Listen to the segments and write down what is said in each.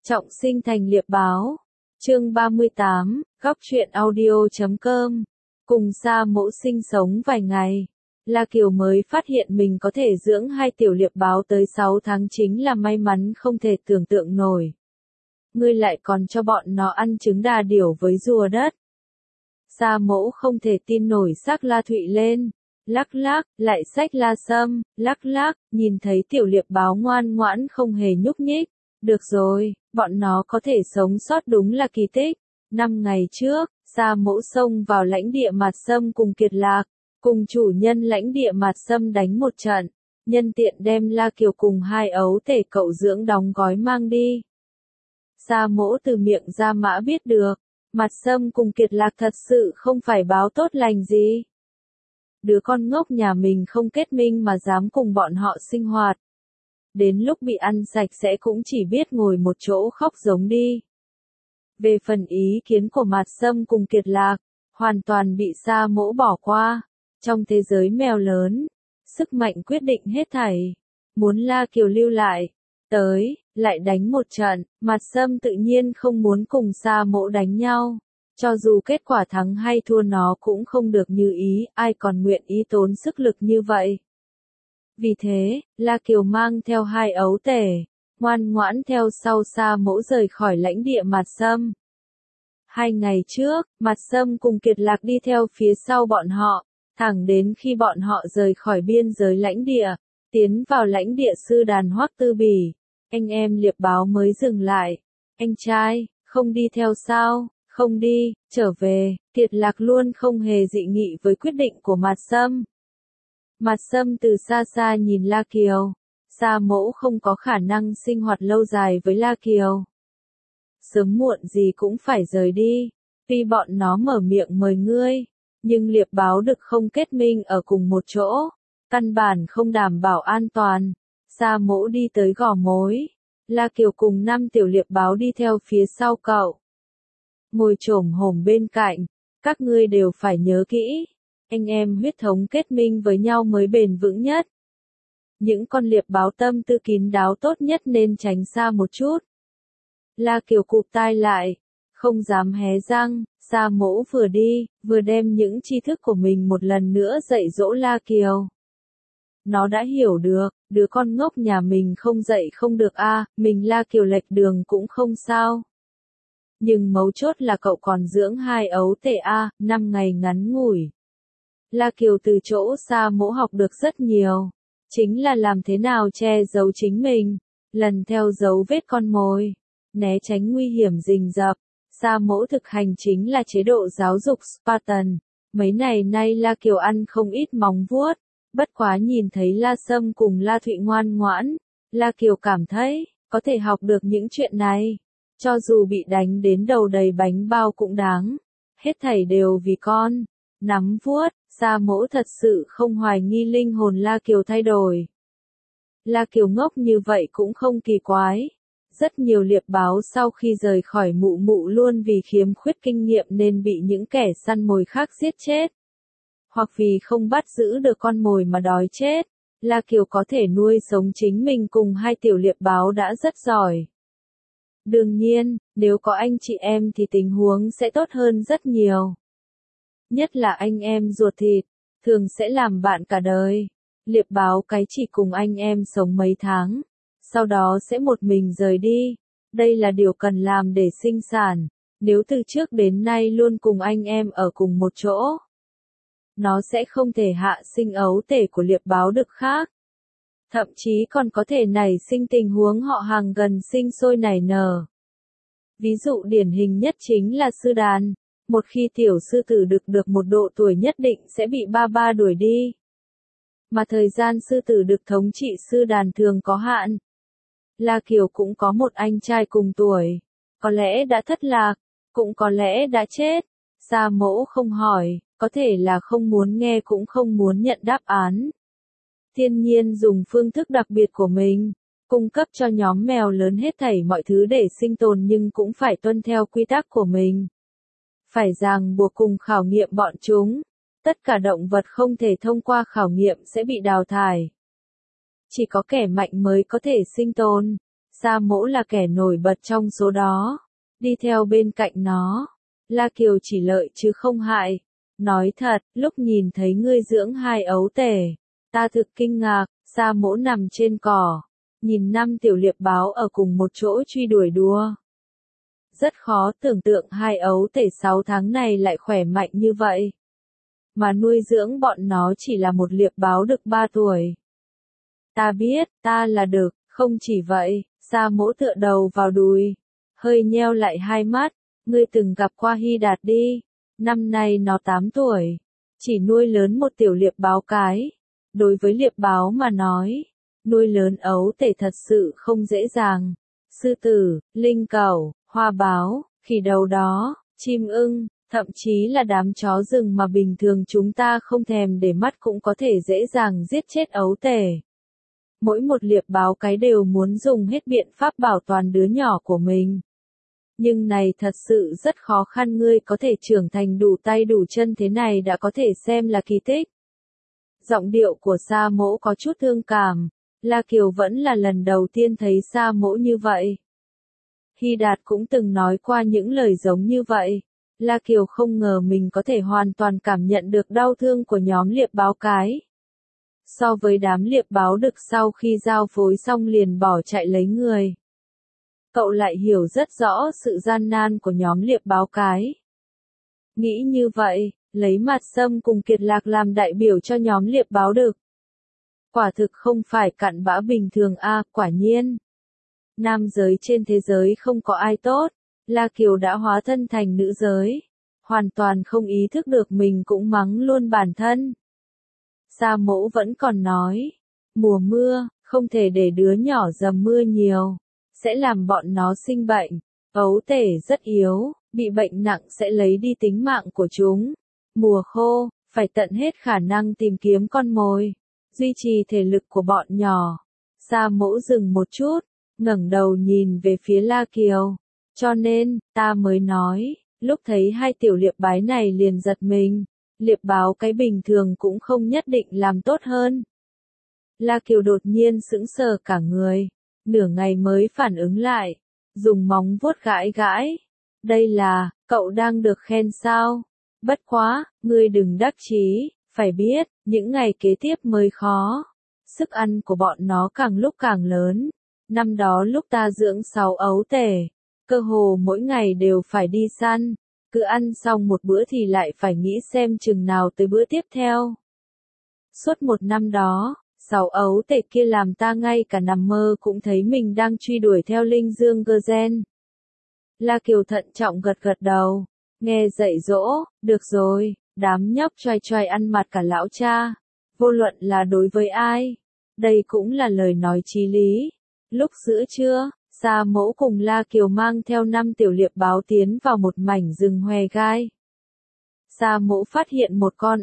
Trọng sinh thành liệp báo. Chương 38, góc truyện audio.com. Cùng Sa Mỗ sinh sống vài ngày, La Kiều mới phát hiện mình có thể dưỡng hai tiểu liệp báo tới 6 tháng chính là may mắn không thể tưởng tượng nổi. Ngươi lại còn cho bọn nó ăn trứng đà điểu với rùa đất. Sa Mỗ không thể tin nổi xách La Thụy lên, lắc lắc, lại xách La Sâm, lắc lắc, nhìn thấy tiểu liệp báo ngoan ngoãn không hề nhúc nhích. Được rồi, bọn nó có thể sống sót đúng là kỳ tích. 5 ngày trước, Sa Mỗ xông vào lãnh địa Mạt Sâm cùng Kiệt Lạc, cùng chủ nhân lãnh địa Mạt Sâm đánh một trận, nhân tiện đem La Kiều cùng hai ấu tể cậu dưỡng đóng gói mang đi. Sa Mỗ từ miệng Gia Mã biết được, Mạt Sâm cùng Kiệt Lạc thật sự không phải báo tốt lành gì. Đứa con ngốc nhà mình không kết minh mà dám cùng bọn họ sinh hoạt. Đến lúc bị ăn sạch sẽ cũng chỉ biết ngồi một chỗ khóc giống đi. Về phần ý kiến của Mạt Sâm cùng Kiệt Lạc, hoàn toàn bị Sa Mỗ bỏ qua. Trong thế giới mèo lớn, sức mạnh quyết định hết thảy. Muốn La Kiều lưu lại, lại đánh một trận, Mạt Sâm tự nhiên không muốn cùng Sa Mỗ đánh nhau. Cho dù kết quả thắng hay thua nó cũng không được như ý, ai còn nguyện ý tốn sức lực như vậy. Vì thế, La Kiều mang theo hai ấu tể, ngoan ngoãn theo sau Sa Mỗ rời khỏi lãnh địa Mạt Sâm. 2 ngày trước, Mạt Sâm cùng Kiệt Lạc đi theo phía sau bọn họ, thẳng đến khi bọn họ rời khỏi biên giới lãnh địa, tiến vào lãnh địa sư đàn Hoắc Tư Bỉ, anh em liệp báo mới dừng lại. Anh trai, không đi theo sao? Không đi, trở về. Kiệt Lạc luôn không hề dị nghị với quyết định của Mạt Sâm. Mạt Sâm từ xa xa nhìn La Kiều. Sa Mỗ không có khả năng sinh hoạt lâu dài với La Kiều. Sớm muộn gì cũng phải rời đi. Tuy bọn nó mở miệng mời ngươi, nhưng liệp báo đực không kết minh ở cùng một chỗ, căn bản không đảm bảo an toàn. Sa Mỗ đi tới Gò Mối. La Kiều cùng 5 tiểu liệp báo đi theo phía sau cậu. Ngồi chồm hổm bên cạnh, các ngươi đều phải nhớ kỹ. Anh em huyết thống kết minh với nhau mới bền vững nhất. Những con liệp báo tâm tư kín đáo tốt nhất nên tránh xa một chút. La Kiều cụp tai lại, không dám hé răng. Sa Mỗ vừa đi, vừa đem những tri thức của mình một lần nữa dạy dỗ La Kiều. Nó đã hiểu được, đứa con ngốc nhà mình không dạy không được mình La Kiều lệch đường cũng không sao. Nhưng mấu chốt là cậu còn dưỡng hai ấu tể 5 ngày ngắn ngủi. La Kiều từ chỗ Sa Mỗ học được rất nhiều, chính là làm thế nào che giấu chính mình, lần theo dấu vết con mồi, né tránh nguy hiểm rình rập. Sa Mỗ thực hành chính là chế độ giáo dục Spartan. Mấy ngày nay La Kiều ăn không ít móng vuốt, bất quá nhìn thấy La Sâm cùng La Thụy ngoan ngoãn, La Kiều cảm thấy, có thể học được những chuyện này. Cho dù bị đánh đến đầu đầy bánh bao cũng đáng. Hết thảy đều vì con. Nắm vuốt, Sa Mỗ thật sự không hoài nghi linh hồn La Kiều thay đổi. La Kiều ngốc như vậy cũng không kỳ quái. Rất nhiều liệp báo sau khi rời khỏi mụ mụ luôn vì khiếm khuyết kinh nghiệm nên bị những kẻ săn mồi khác giết chết. Hoặc vì không bắt giữ được con mồi mà đói chết. La Kiều có thể nuôi sống chính mình cùng hai tiểu liệp báo đã rất giỏi. Đương nhiên, nếu có anh chị em thì tình huống sẽ tốt hơn rất nhiều. Nhất là anh em ruột thịt, thường sẽ làm bạn cả đời. Liệp báo cái chỉ cùng anh em sống mấy tháng, sau đó sẽ một mình rời đi. Đây là điều cần làm để sinh sản. Nếu từ trước đến nay luôn cùng anh em ở cùng một chỗ, nó sẽ không thể hạ sinh ấu tể của liệp báo đực khác. Thậm chí còn có thể nảy sinh tình huống họ hàng gần sinh sôi nảy nở. Ví dụ điển hình nhất chính là sư đàn. Một khi tiểu sư tử đực được một độ tuổi nhất định sẽ bị ba đuổi đi. Mà thời gian sư tử đực thống trị sư đàn thường có hạn. La Kiều cũng có một anh trai cùng tuổi. Có lẽ đã thất lạc, cũng có lẽ đã chết. Sa Mỗ không hỏi, có thể là không muốn nghe cũng không muốn nhận đáp án. Thiên nhiên dùng phương thức đặc biệt của mình, cung cấp cho nhóm mèo lớn hết thảy mọi thứ để sinh tồn nhưng cũng phải tuân theo quy tắc của mình. Phải ràng buộc cùng khảo nghiệm bọn chúng. Tất cả động vật không thể thông qua khảo nghiệm sẽ bị đào thải. Chỉ có kẻ mạnh mới có thể sinh tồn. Sa Mỗ là kẻ nổi bật trong số đó. Đi theo bên cạnh nó, La Kiều chỉ lợi chứ không hại. Nói thật, lúc nhìn thấy ngươi dưỡng hai ấu tể, ta thực kinh ngạc. Sa Mỗ nằm trên cỏ, nhìn 5 tiểu liệp báo ở cùng một chỗ truy đuổi đua. Rất khó tưởng tượng hai ấu tể 6 tháng này lại khỏe mạnh như vậy. Mà nuôi dưỡng bọn nó chỉ là một liệp báo đực 3 tuổi. Ta biết, ta là đực, không chỉ vậy, Sa Mỗ tựa đầu vào đùi, hơi nheo lại hai mắt. Ngươi từng gặp qua Hy Đạt đi, năm nay nó 8 tuổi, chỉ nuôi lớn một tiểu liệp báo cái. Đối với liệp báo mà nói, nuôi lớn ấu tể thật sự không dễ dàng. Sư tử, linh cẩu, hoa báo, khỉ đầu đó, chim ưng, thậm chí là đám chó rừng mà bình thường chúng ta không thèm để mắt cũng có thể dễ dàng giết chết ấu tể. Mỗi một liệp báo cái đều muốn dùng hết biện pháp bảo toàn đứa nhỏ của mình. Nhưng này thật sự rất khó khăn, ngươi có thể trưởng thành đủ tay đủ chân thế này đã có thể xem là kỳ tích. Giọng điệu của Sa Mỗ có chút thương cảm, La Kiều vẫn là lần đầu tiên thấy Sa Mỗ như vậy. Hy Đạt cũng từng nói qua những lời giống như vậy. La Kiều không ngờ mình có thể hoàn toàn cảm nhận được đau thương của nhóm liệp báo cái. So với đám liệp báo đực sau khi giao phối xong liền bỏ chạy lấy người, cậu lại hiểu rất rõ sự gian nan của nhóm liệp báo cái. Nghĩ như vậy, lấy Mặt Sâm cùng Kiệt Lạc làm đại biểu cho nhóm liệp báo đực. Quả thực không phải cặn bã bình thường a, quả nhiên. Nam giới trên thế giới không có ai tốt, La Kiều đã hóa thân thành nữ giới, hoàn toàn không ý thức được mình cũng mắng luôn bản thân. Sa Mỗ vẫn còn nói, mùa mưa, không thể để đứa nhỏ dầm mưa nhiều, sẽ làm bọn nó sinh bệnh, ấu tể rất yếu, bị bệnh nặng sẽ lấy đi tính mạng của chúng. Mùa khô, phải tận hết khả năng tìm kiếm con mồi, duy trì thể lực của bọn nhỏ. Sa Mỗ dừng một chút, ngẩng đầu nhìn về phía La Kiều. Cho nên, ta mới nói, lúc thấy hai tiểu liệp bái này liền giật mình, liệp báo cái bình thường cũng không nhất định làm tốt hơn. La Kiều đột nhiên sững sờ cả người, nửa ngày mới phản ứng lại, dùng móng vuốt gãi gãi. Đây là, cậu đang được khen sao? Bất quá, ngươi đừng đắc chí, phải biết, những ngày kế tiếp mới khó. Sức ăn của bọn nó càng lúc càng lớn. Năm đó lúc ta dưỡng 6 ấu tể, cơ hồ mỗi ngày đều phải đi săn, cứ ăn xong một bữa thì lại phải nghĩ xem chừng nào tới bữa tiếp theo. Suốt một năm đó, 6 ấu tể kia làm ta ngay cả nằm mơ cũng thấy mình đang truy đuổi theo linh dương Gergen. La Kiều thận trọng gật gật đầu, nghe dạy dỗ, được rồi, đám nhóc choai choai ăn mặt cả lão cha, vô luận là đối với ai, đây cũng là lời nói chí lý. Lúc giữa trưa, Sa Mỗ cùng La Kiều mang theo 5 tiểu liệp báo tiến vào một mảnh rừng hoè gai. Sa Mỗ phát hiện một con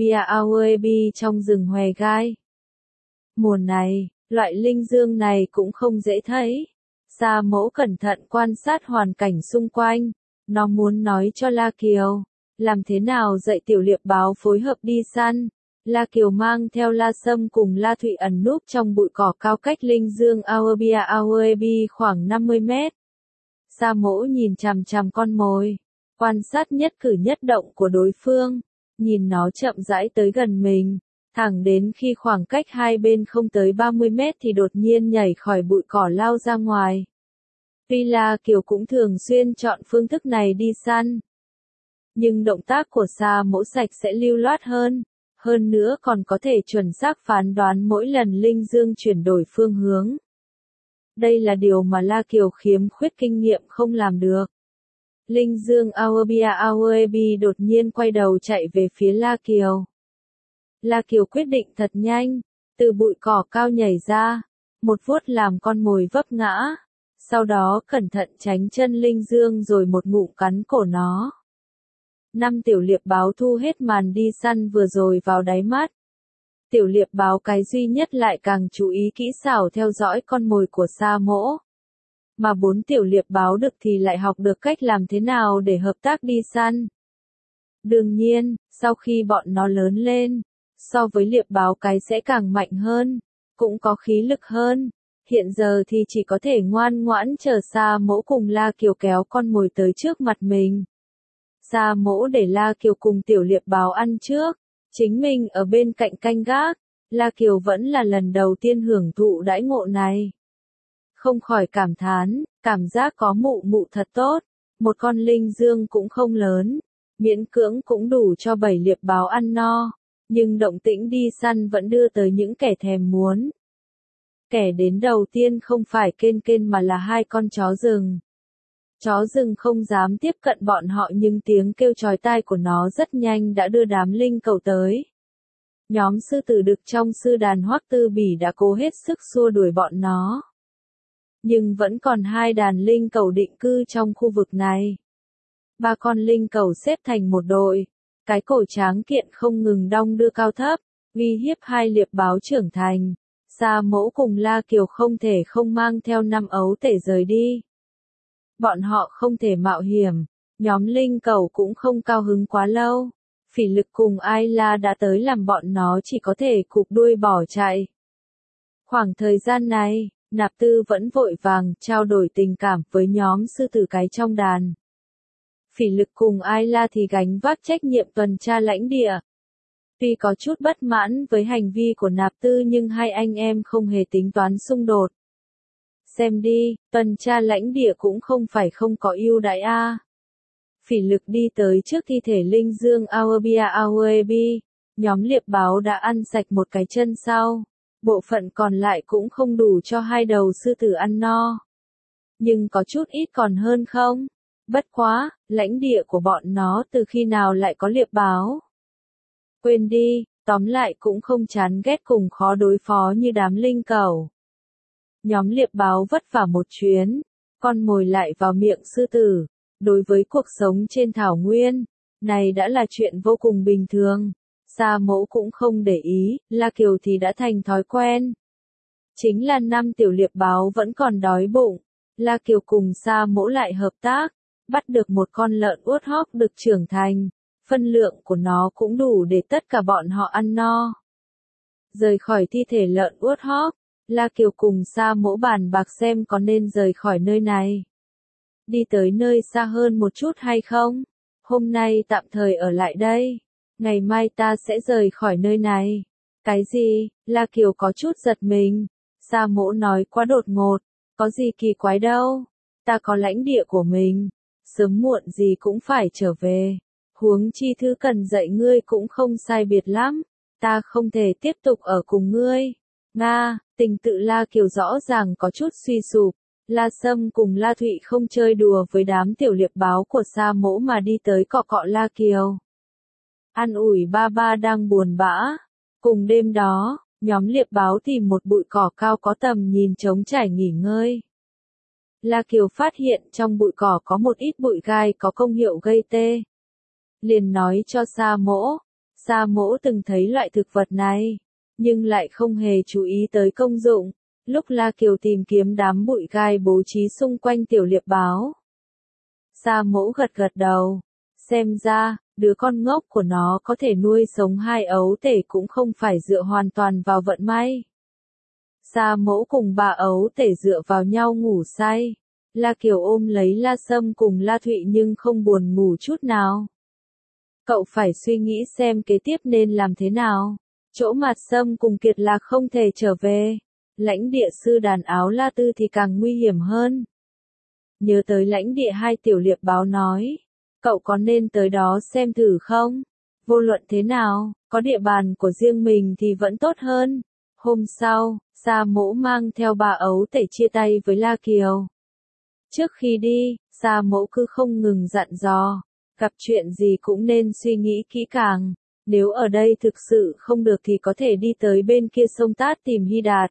Auerbia trong rừng hoè gai. Mùa này, loại linh dương này cũng không dễ thấy. Sa Mỗ cẩn thận quan sát hoàn cảnh xung quanh, nó muốn nói cho La Kiều, làm thế nào dạy tiểu liệp báo phối hợp đi săn. La Kiều mang theo La Sâm cùng La Thụy ẩn núp trong bụi cỏ cao cách linh dương Auerbia khoảng 50 mét. Sa Mỗ nhìn chằm chằm con mồi, quan sát nhất cử nhất động của đối phương, nhìn nó chậm rãi tới gần mình, thẳng đến khi khoảng cách hai bên không tới 30 mét thì đột nhiên nhảy khỏi bụi cỏ lao ra ngoài. Tuy La Kiều cũng thường xuyên chọn phương thức này đi săn, nhưng động tác của Sa Mỗ sạch sẽ lưu loát hơn nữa còn có thể chuẩn xác phán đoán mỗi lần linh dương chuyển đổi phương hướng. Đây là điều mà La Kiều khiếm khuyết kinh nghiệm không làm được. Linh dương Auerbia đột nhiên quay đầu chạy về phía La Kiều. La Kiều quyết định thật nhanh, từ bụi cỏ cao nhảy ra, một vuốt làm con mồi vấp ngã, sau đó cẩn thận tránh chân linh dương rồi một ngụm cắn cổ nó. 5 tiểu liệp báo thu hết màn đi săn vừa rồi vào đáy mắt. Tiểu liệp báo cái duy nhất lại càng chú ý kỹ xảo theo dõi con mồi của Sa Mỗ. Mà 4 tiểu liệp báo đực thì lại học được cách làm thế nào để hợp tác đi săn. Đương nhiên, sau khi bọn nó lớn lên, so với liệp báo cái sẽ càng mạnh hơn, cũng có khí lực hơn. Hiện giờ thì chỉ có thể ngoan ngoãn chờ Sa Mỗ cùng La Kiều kéo con mồi tới trước mặt mình. Sa Mỗ để La Kiều cùng tiểu liệp báo ăn trước, chính mình ở bên cạnh canh gác. La Kiều vẫn là lần đầu tiên hưởng thụ đãi ngộ này. Không khỏi cảm thán, cảm giác có mụ mụ thật tốt, một con linh dương cũng không lớn, miễn cưỡng cũng đủ cho 7 liệp báo ăn no, nhưng động tĩnh đi săn vẫn đưa tới những kẻ thèm muốn. Kẻ đến đầu tiên không phải Kên Kên mà là 2 con chó rừng. Chó rừng không dám tiếp cận bọn họ nhưng tiếng kêu chói tai của nó rất nhanh đã đưa đám linh cẩu tới. Nhóm sư tử đực trong sư đàn Hoắc Tư Bỉ đã cố hết sức xua đuổi bọn nó. Nhưng vẫn còn 2 đàn linh cẩu định cư trong khu vực này. 3 con linh cẩu xếp thành một đội, cái cổ tráng kiện không ngừng đong đưa cao thấp, uy hiếp 2 liệp báo trưởng thành. Sa Mỗ cùng La Kiều không thể không mang theo 5 ấu tể rời đi. Bọn họ không thể mạo hiểm, nhóm linh cẩu cũng không cao hứng quá lâu. Phỉ Lực cùng Ai La đã tới làm bọn nó chỉ có thể cụp đuôi bỏ chạy. Khoảng thời gian này, Nạp Tư vẫn vội vàng trao đổi tình cảm với nhóm sư tử cái trong đàn. Phỉ Lực cùng Ai La thì gánh vác trách nhiệm tuần tra lãnh địa. Tuy có chút bất mãn với hành vi của Nạp Tư nhưng hai anh em không hề tính toán xung đột. Xem đi, tuần tra lãnh địa cũng không phải không có ưu đãi a. Phỉ Lực đi tới trước thi thể linh dương Awabia Awebi, nhóm liệp báo đã ăn sạch một cái chân sau, bộ phận còn lại cũng không đủ cho 2 đầu sư tử ăn no. Nhưng có chút ít còn hơn không? Bất quá, lãnh địa của bọn nó từ khi nào lại có liệp báo? Quên đi, tóm lại cũng không chán ghét cùng khó đối phó như đám linh cẩu. Nhóm liệp báo vất vả một chuyến, con mồi lại vào miệng sư tử. Đối với cuộc sống trên thảo nguyên, này đã là chuyện vô cùng bình thường. Sa Mỗ cũng không để ý, La Kiều thì đã thành thói quen. Chính là 5 tiểu liệp báo vẫn còn đói bụng. La Kiều cùng Sa Mỗ lại hợp tác, bắt được một con lợn uất hóc được trưởng thành. Phân lượng của nó cũng đủ để tất cả bọn họ ăn no. Rời khỏi thi thể lợn uất hóc, La Kiều cùng Sa Mỗ bàn bạc xem có nên rời khỏi nơi này. Đi tới nơi xa hơn một chút hay không? Hôm nay tạm thời ở lại đây. Ngày mai ta sẽ rời khỏi nơi này. Cái gì? La Kiều có chút giật mình. Sa Mỗ nói quá đột ngột. Có gì kỳ quái đâu. Ta có lãnh địa của mình. Sớm muộn gì cũng phải trở về. Huống chi thứ cần dạy ngươi cũng không sai biệt lắm. Ta không thể tiếp tục ở cùng ngươi. Nga, tình tự La Kiều rõ ràng có chút suy sụp. La Sâm cùng La Thụy không chơi đùa với đám tiểu liệp báo của Sa Mỗ mà đi tới cọ cọ La Kiều. An ủi ba ba đang buồn bã. Cùng đêm đó, nhóm liệp báo tìm một bụi cỏ cao có tầm nhìn trống trải nghỉ ngơi. La Kiều phát hiện trong bụi cỏ có một ít bụi gai có công hiệu gây tê. Liền nói cho Sa Mỗ. Sa Mỗ từng thấy loại thực vật này, nhưng lại không hề chú ý tới công dụng. Lúc La Kiều tìm kiếm đám bụi gai bố trí xung quanh tiểu liệp báo. Sa Mỗ gật gật đầu. Xem ra, đứa con ngốc của nó có thể nuôi sống 2 ấu tể cũng không phải dựa hoàn toàn vào vận may. Sa Mỗ cùng 3 ấu tể dựa vào nhau ngủ say. La Kiều ôm lấy La Sâm cùng La Thụy nhưng không buồn ngủ chút nào. Cậu phải suy nghĩ xem kế tiếp nên làm thế nào. Chỗ Mạt Sâm cùng Kiệt Lạc không thể trở về. Lãnh địa sư đàn Áo La Tư thì càng nguy hiểm hơn. Nhớ tới lãnh địa 2 tiểu liệp báo nói. Cậu có nên tới đó xem thử không? Vô luận thế nào, có địa bàn của riêng mình thì vẫn tốt hơn. Hôm sau, Sa Mỗ mang theo 3 ấu tể chia tay với La Kiều. Trước khi đi, Sa Mỗ cứ không ngừng dặn dò. Gặp chuyện gì cũng nên suy nghĩ kỹ càng. Nếu ở đây thực sự không được thì có thể đi tới bên kia sông Tát tìm Hy Đạt.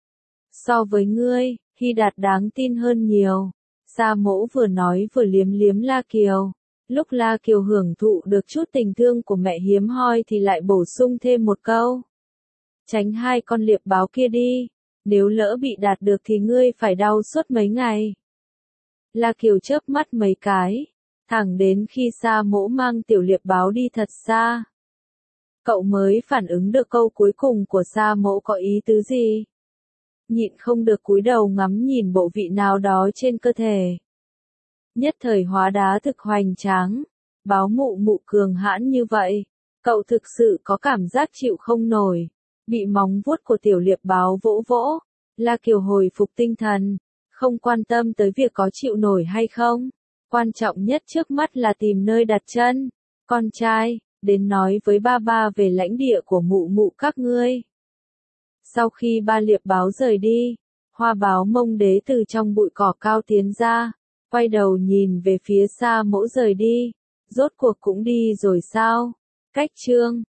So với ngươi, Hy Đạt đáng tin hơn nhiều. Sa Mỗ vừa nói vừa liếm liếm La Kiều. Lúc La Kiều hưởng thụ được chút tình thương của mẹ hiếm hoi thì lại bổ sung thêm một câu. Tránh 2 con liệp báo kia đi. Nếu lỡ bị đạt được thì ngươi phải đau suốt mấy ngày. La Kiều chớp mắt mấy cái. Thẳng đến khi Sa Mỗ mang tiểu liệp báo đi thật xa. Cậu mới phản ứng được câu cuối cùng của Sa Mỗ có ý tứ gì. nhịn không được cúi đầu ngắm nhìn bộ vị nào đó trên cơ thể. Nhất thời hóa đá thực hoành tráng, báo mụ mụ cường hãn như vậy, cậu thực sự có cảm giác chịu không nổi. Bị móng vuốt của tiểu liệp báo vỗ vỗ, La Kiều hồi phục tinh thần, không quan tâm tới việc có chịu nổi hay không. Quan trọng nhất trước mắt là tìm nơi đặt chân. Con trai, đến nói với ba ba về lãnh địa của mụ mụ các ngươi. Sau khi ba liệp báo rời đi, Hoa báo Mông Đế từ trong bụi cỏ cao tiến ra, quay đầu nhìn về phía xa mẫu rời đi. Rốt cuộc cũng đi rồi sao? Cách chương